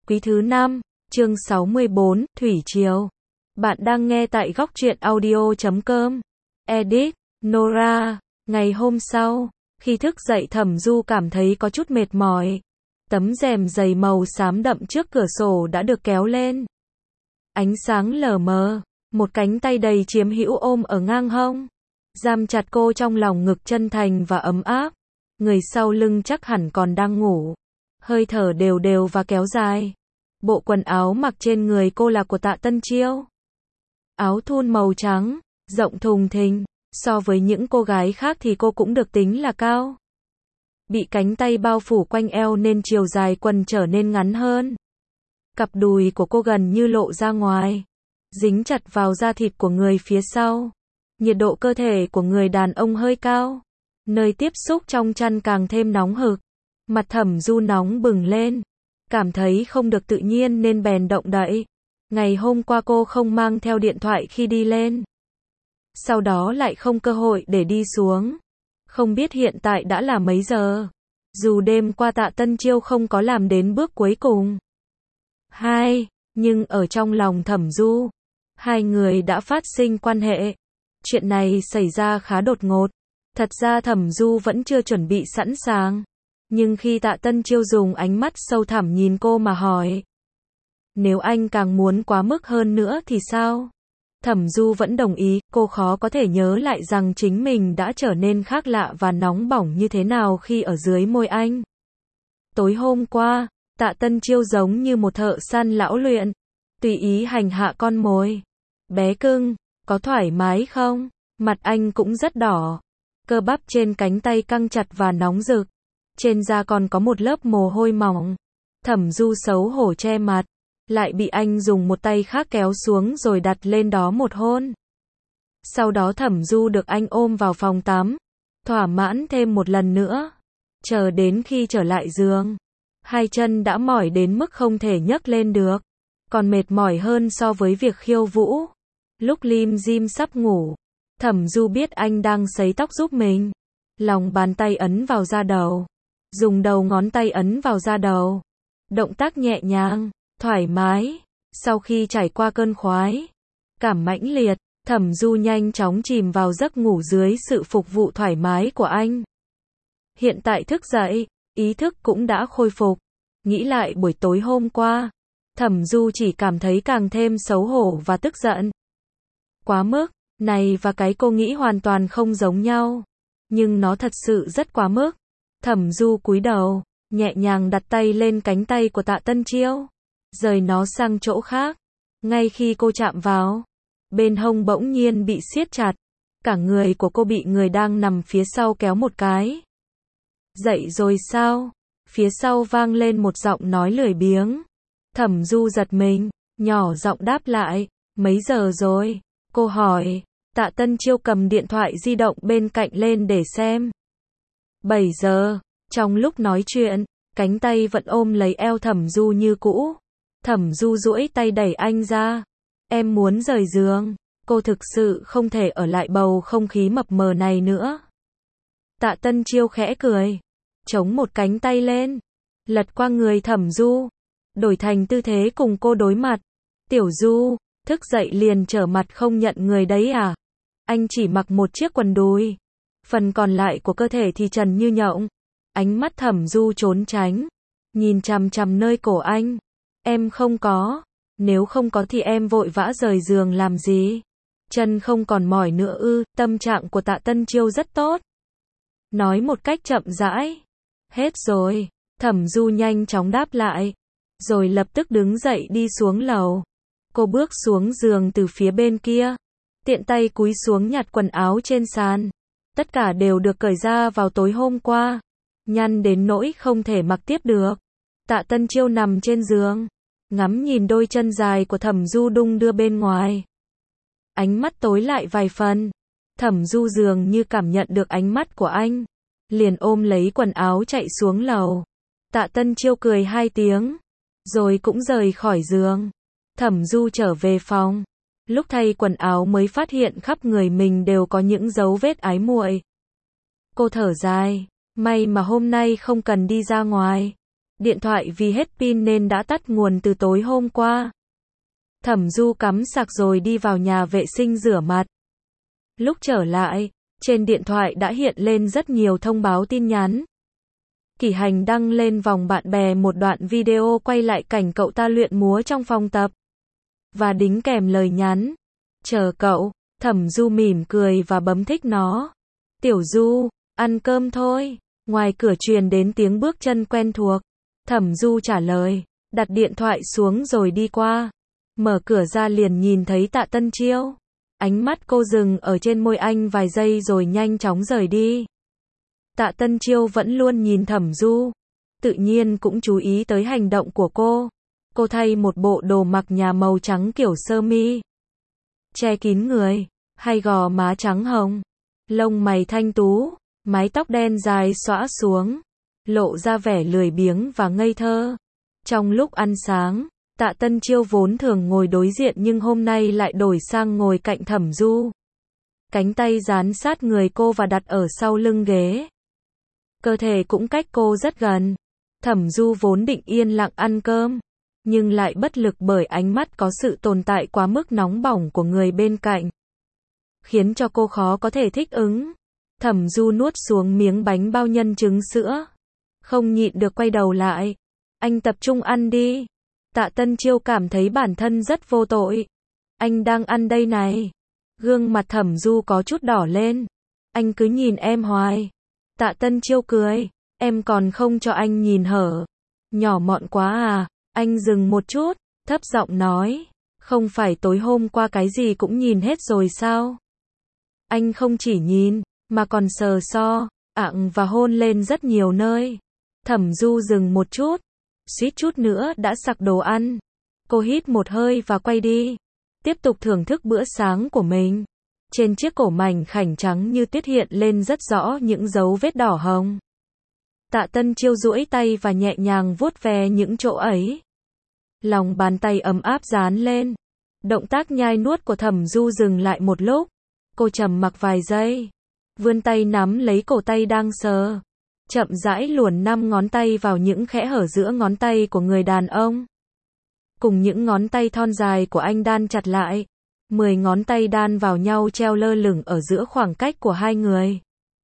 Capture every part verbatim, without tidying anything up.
Quý thứ năm, chương sáu mươi bốn, Thủy Triều. Bạn đang nghe tại góc truyện audio chấm com. Edit, Nora. Ngày hôm sau, khi thức dậy Thẩm Du cảm thấy có chút mệt mỏi. Tấm rèm dày màu xám đậm trước cửa sổ đã được kéo lên. Ánh sáng lờ mờ, một cánh tay đầy chiếm hữu ôm ở ngang hông. Giam chặt cô trong lòng ngực chân thành và ấm áp. Người sau lưng chắc hẳn còn đang ngủ. Hơi thở đều đều và kéo dài. Bộ quần áo mặc trên người cô là của Tạ Tân Chiêu. Áo thun màu trắng, rộng thùng thình, so với những cô gái khác thì cô cũng được tính là cao. Bị cánh tay bao phủ quanh eo nên chiều dài quần trở nên ngắn hơn. Cặp đùi của cô gần như lộ ra ngoài, dính chặt vào da thịt của người phía sau. Nhiệt độ cơ thể của người đàn ông hơi cao, nơi tiếp xúc trong chăn càng thêm nóng hực. Mặt Thẩm Du nóng bừng lên, cảm thấy không được tự nhiên nên bèn động đậy. Ngày hôm qua cô không mang theo điện thoại khi đi lên, sau đó lại không cơ hội để đi xuống. Không biết hiện tại đã là mấy giờ. Dù đêm qua Tạ Tân Chiêu không có làm đến bước cuối cùng. Hai, nhưng ở trong lòng Thẩm Du, hai người đã phát sinh quan hệ. Chuyện này xảy ra khá đột ngột. Thật ra Thẩm Du vẫn chưa chuẩn bị sẵn sàng. Nhưng khi Tạ Tân Chiêu dùng ánh mắt sâu thẳm nhìn cô mà hỏi, nếu anh càng muốn quá mức hơn nữa thì sao? Thẩm Du vẫn đồng ý. Cô khó có thể nhớ lại rằng chính mình đã trở nên khác lạ và nóng bỏng như thế nào khi ở dưới môi anh. Tối hôm qua, Tạ Tân Chiêu giống như một thợ săn lão luyện, tùy ý hành hạ con mồi. Bé cưng, có thoải mái không? Mặt anh cũng rất đỏ. Cơ bắp trên cánh tay căng chặt và nóng rực. Trên da còn có một lớp mồ hôi mỏng. Thẩm Du xấu hổ che mặt, lại bị anh dùng một tay khác kéo xuống rồi đặt lên đó một hôn. Sau đó Thẩm Du được anh ôm vào phòng tắm, thỏa mãn thêm một lần nữa. Chờ đến khi trở lại giường, hai chân đã mỏi đến mức không thể nhấc lên được, còn mệt mỏi hơn so với việc khiêu vũ. Lúc lim dim sắp ngủ, Thẩm Du biết anh đang sấy tóc giúp mình. Lòng bàn tay ấn vào da đầu, dùng đầu ngón tay ấn vào da đầu. Động tác nhẹ nhàng, thoải mái. Sau khi trải qua cơn khoái cảm mãnh liệt, Thẩm Du nhanh chóng chìm vào giấc ngủ dưới sự phục vụ thoải mái của anh. Hiện tại thức dậy, ý thức cũng đã khôi phục. Nghĩ lại buổi tối hôm qua, Thẩm Du chỉ cảm thấy càng thêm xấu hổ và tức giận. Quá mức, này và cái cô nghĩ hoàn toàn không giống nhau. Nhưng nó thật sự rất quá mức. Thẩm Du cúi đầu, nhẹ nhàng đặt tay lên cánh tay của Tạ Tân Chiêu, rời nó sang chỗ khác. Ngay khi cô chạm vào, bên hông bỗng nhiên bị siết chặt. Cả người của cô bị người đang nằm phía sau kéo một cái. Dậy rồi sao? Phía sau vang lên một giọng nói lười biếng. Thẩm Du giật mình, nhỏ giọng đáp lại, mấy giờ rồi? Cô hỏi. Tạ Tân Chiêu cầm điện thoại di động bên cạnh lên để xem. bảy giờ. Trong lúc nói chuyện, cánh tay vẫn ôm lấy eo Thẩm Du như cũ. Thẩm Du duỗi tay đẩy anh ra. Em muốn rời giường. Cô thực sự không thể ở lại bầu không khí mập mờ này nữa. Tạ Tân Chiêu khẽ cười, chống một cánh tay lên, lật qua người Thẩm Du, đổi thành tư thế cùng cô đối mặt. Tiểu Du, thức dậy liền trở mặt không nhận người đấy à? Anh chỉ mặc một chiếc quần đùi, phần còn lại của cơ thể thì trần như nhộng. Ánh mắt Thẩm Du trốn tránh, nhìn chằm chằm nơi cổ anh. Em không có. Nếu không có thì em vội vã rời giường làm gì? Chân không còn mỏi nữa ư? Tâm trạng của Tạ Tân Chiêu rất tốt, nói một cách chậm rãi. Hết rồi. Thẩm Du nhanh chóng đáp lại, rồi lập tức đứng dậy đi xuống lầu. Cô bước xuống giường từ phía bên kia, tiện tay cúi xuống nhặt quần áo trên sàn. Tất cả đều được cởi ra vào tối hôm qua, nhăn đến nỗi không thể mặc tiếp được. Tạ Tân Chiêu nằm trên giường, ngắm nhìn đôi chân dài của Thẩm Du đung đưa bên ngoài. Ánh mắt tối lại vài phần. Thẩm Du dường như cảm nhận được ánh mắt của anh, liền ôm lấy quần áo chạy xuống lầu. Tạ Tân Chiêu cười hai tiếng, rồi cũng rời khỏi giường. Thẩm Du trở về phòng, lúc thay quần áo mới phát hiện khắp người mình đều có những dấu vết ái muội. Cô thở dài, may mà hôm nay không cần đi ra ngoài. Điện thoại vì hết pin nên đã tắt nguồn từ tối hôm qua. Thẩm Du cắm sạc rồi đi vào nhà vệ sinh rửa mặt. Lúc trở lại, trên điện thoại đã hiện lên rất nhiều thông báo tin nhắn. Kỷ Hành đăng lên vòng bạn bè một đoạn video quay lại cảnh cậu ta luyện múa trong phòng tập. Và đính kèm lời nhắn. Chờ cậu. Thẩm Du mỉm cười và bấm thích nó. Tiểu Du, ăn cơm thôi. Ngoài cửa truyền đến tiếng bước chân quen thuộc. Thẩm Du trả lời, đặt điện thoại xuống rồi đi qua. Mở cửa ra liền nhìn thấy Tạ Tân Chiêu. Ánh mắt cô dừng ở trên môi anh vài giây rồi nhanh chóng rời đi. Tạ Tân Chiêu vẫn luôn nhìn Thẩm Du. Tự nhiên cũng chú ý tới hành động của cô. Cô thay một bộ đồ mặc nhà màu trắng kiểu sơ mi. Che kín người, hai gò má trắng hồng. Lông mày thanh tú, mái tóc đen dài xõa xuống. Lộ ra vẻ lười biếng và ngây thơ. Trong lúc ăn sáng, Tạ Tân Chiêu vốn thường ngồi đối diện nhưng hôm nay lại đổi sang ngồi cạnh Thẩm Du. Cánh tay dán sát người cô và đặt ở sau lưng ghế. Cơ thể cũng cách cô rất gần. Thẩm Du vốn định yên lặng ăn cơm, nhưng lại bất lực bởi ánh mắt có sự tồn tại quá mức nóng bỏng của người bên cạnh. Khiến cho cô khó có thể thích ứng. Thẩm Du nuốt xuống miếng bánh bao nhân trứng sữa. Không nhịn được quay đầu lại. Anh tập trung ăn đi. Tạ Tân Chiêu cảm thấy bản thân rất vô tội. Anh đang ăn đây này. Gương mặt Thẩm Du có chút đỏ lên. Anh cứ nhìn em hoài. Tạ Tân Chiêu cười. Em còn không cho anh nhìn hở. Nhỏ mọn quá à. Anh dừng một chút, thấp giọng nói. Không phải tối hôm qua cái gì cũng nhìn hết rồi sao? Anh không chỉ nhìn, mà còn sờ so, ạng và hôn lên rất nhiều nơi. Thẩm Du dừng một chút, suýt chút nữa đã sặc đồ ăn. Cô hít một hơi và quay đi. Tiếp tục thưởng thức bữa sáng của mình. Trên chiếc cổ mảnh khảnh trắng như tuyết hiện lên rất rõ những dấu vết đỏ hồng. Tạ Tân Chiêu duỗi tay và nhẹ nhàng vuốt ve những chỗ ấy. Lòng bàn tay ấm áp dán lên. Động tác nhai nuốt của Thẩm Du dừng lại một lúc. Cô trầm mặc vài giây. Vươn tay nắm lấy cổ tay đang sờ. Chậm rãi luồn năm ngón tay vào những khẽ hở giữa ngón tay của người đàn ông. Cùng những ngón tay thon dài của anh đan chặt lại. Mười ngón tay đan vào nhau treo lơ lửng ở giữa khoảng cách của hai người.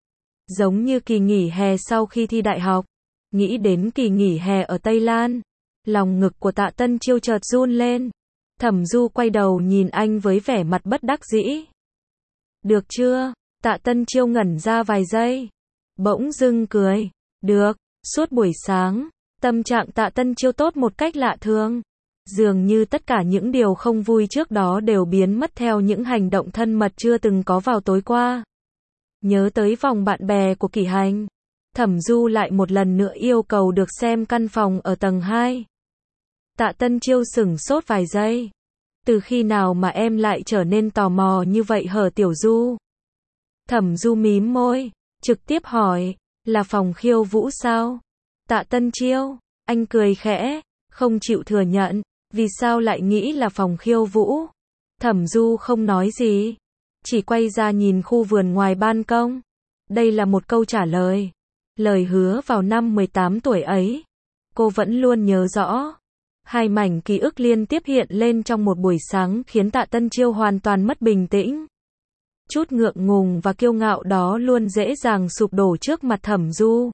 Giống như kỳ nghỉ hè sau khi thi đại học. Nghĩ đến kỳ nghỉ hè ở Tây Lan. Lòng ngực của Tạ Tân Chiêu chợt run lên. Thẩm Du quay đầu nhìn anh với vẻ mặt bất đắc dĩ. Được chưa? Tạ Tân Chiêu ngẩn ra vài giây. Bỗng dưng cười. Được. Suốt buổi sáng, tâm trạng Tạ Tân Chiêu tốt một cách lạ thường. Dường như tất cả những điều không vui trước đó đều biến mất theo những hành động thân mật chưa từng có vào tối qua. Nhớ tới vòng bạn bè của Kỷ Hành. Thẩm Du lại một lần nữa yêu cầu được xem căn phòng ở tầng hai. Tạ Tân Chiêu sửng sốt vài giây. Từ khi nào mà em lại trở nên tò mò như vậy hở Tiểu Du? Thẩm Du mím môi, trực tiếp hỏi, là phòng khiêu vũ sao? Tạ Tân Chiêu, anh cười khẽ, không chịu thừa nhận, vì sao lại nghĩ là phòng khiêu vũ? Thẩm Du không nói gì, chỉ quay ra nhìn khu vườn ngoài ban công. Đây là một câu trả lời. Lời hứa vào năm mười tám tuổi ấy, cô vẫn luôn nhớ rõ. Hai mảnh ký ức liên tiếp hiện lên trong một buổi sáng khiến Tạ Tân Chiêu hoàn toàn mất bình tĩnh. Chút ngượng ngùng và kiêu ngạo đó luôn dễ dàng sụp đổ trước mặt Thẩm Du.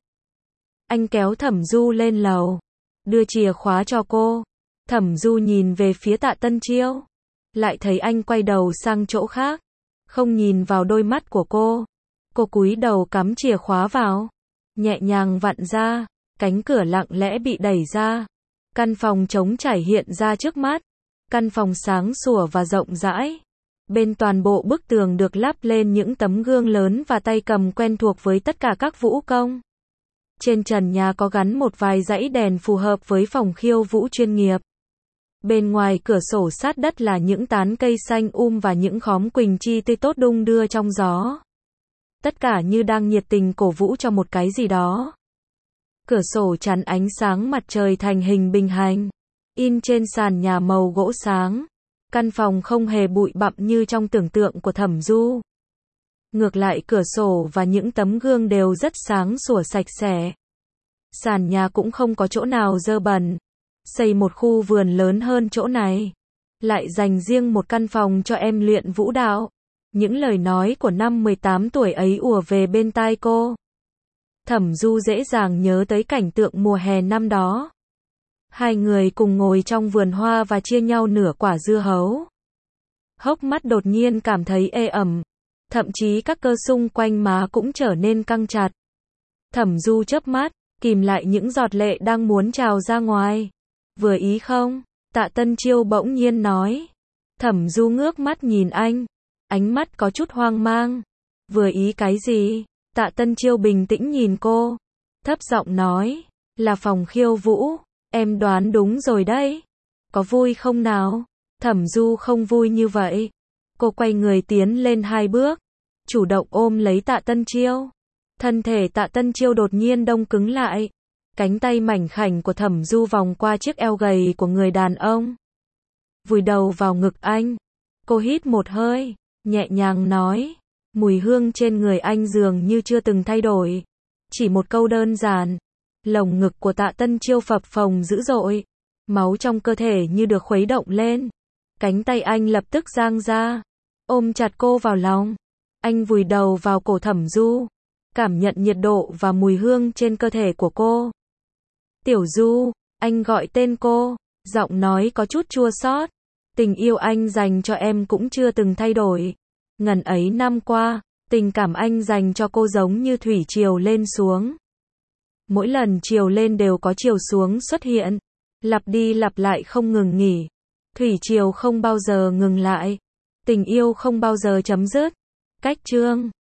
Anh kéo Thẩm Du lên lầu, đưa chìa khóa cho cô. Thẩm Du nhìn về phía Tạ Tân Chiêu, lại thấy anh quay đầu sang chỗ khác, không nhìn vào đôi mắt của cô. Cô cúi đầu cắm chìa khóa vào, nhẹ nhàng vặn ra, cánh cửa lặng lẽ bị đẩy ra. Căn phòng trống trải hiện ra trước mắt. Căn phòng sáng sủa và rộng rãi. Bên toàn bộ bức tường được lắp lên những tấm gương lớn và tay cầm quen thuộc với tất cả các vũ công. Trên trần nhà có gắn một vài dãy đèn phù hợp với phòng khiêu vũ chuyên nghiệp. Bên ngoài cửa sổ sát đất là những tán cây xanh um và những khóm quỳnh chi tươi tốt đung đưa trong gió. Tất cả như đang nhiệt tình cổ vũ cho một cái gì đó. Cửa sổ chắn ánh sáng mặt trời thành hình bình hành, in trên sàn nhà màu gỗ sáng. Căn phòng không hề bụi bặm như trong tưởng tượng của Thẩm Du. Ngược lại cửa sổ và những tấm gương đều rất sáng sủa sạch sẽ. Sàn nhà cũng không có chỗ nào dơ bẩn. Xây một khu vườn lớn hơn chỗ này. Lại dành riêng một căn phòng cho em luyện vũ đạo. Những lời nói của năm mười tám tuổi ấy ùa về bên tai cô. Thẩm Du dễ dàng nhớ tới cảnh tượng mùa hè năm đó. Hai người cùng ngồi trong vườn hoa và chia nhau nửa quả dưa hấu. Hốc mắt đột nhiên cảm thấy ê ẩm. Thậm chí các cơ xung quanh má cũng trở nên căng chặt. Thẩm Du chớp mắt, kìm lại những giọt lệ đang muốn trào ra ngoài. Vừa ý không? Tạ Tân Chiêu bỗng nhiên nói. Thẩm Du ngước mắt nhìn anh. Ánh mắt có chút hoang mang. Vừa ý cái gì? Tạ Tân Chiêu bình tĩnh nhìn cô. Thấp giọng nói. Là phòng khiêu vũ. Em đoán đúng rồi đấy. Có vui không nào? Thẩm Du không vui như vậy. Cô quay người tiến lên hai bước. Chủ động ôm lấy Tạ Tân Chiêu. Thân thể Tạ Tân Chiêu đột nhiên đông cứng lại. Cánh tay mảnh khảnh của Thẩm Du vòng qua chiếc eo gầy của người đàn ông. Vùi đầu vào ngực anh. Cô hít một hơi. Nhẹ nhàng nói. Mùi hương trên người anh dường như chưa từng thay đổi. Chỉ một câu đơn giản. Lồng ngực của Tạ Tân Chiêu phập phồng dữ dội. Máu trong cơ thể như được khuấy động lên. Cánh tay anh lập tức giang ra. Ôm chặt cô vào lòng. Anh vùi đầu vào cổ Thẩm Du. Cảm nhận nhiệt độ và mùi hương trên cơ thể của cô. Tiểu Du, anh gọi tên cô. Giọng nói có chút chua xót. Tình yêu anh dành cho em cũng chưa từng thay đổi. Ngần ấy năm qua, tình cảm anh dành cho cô giống như thủy triều lên xuống. Mỗi lần chiều lên đều có chiều xuống xuất hiện. Lặp đi lặp lại không ngừng nghỉ. Thủy triều không bao giờ ngừng lại. Tình yêu không bao giờ chấm dứt. Cách chương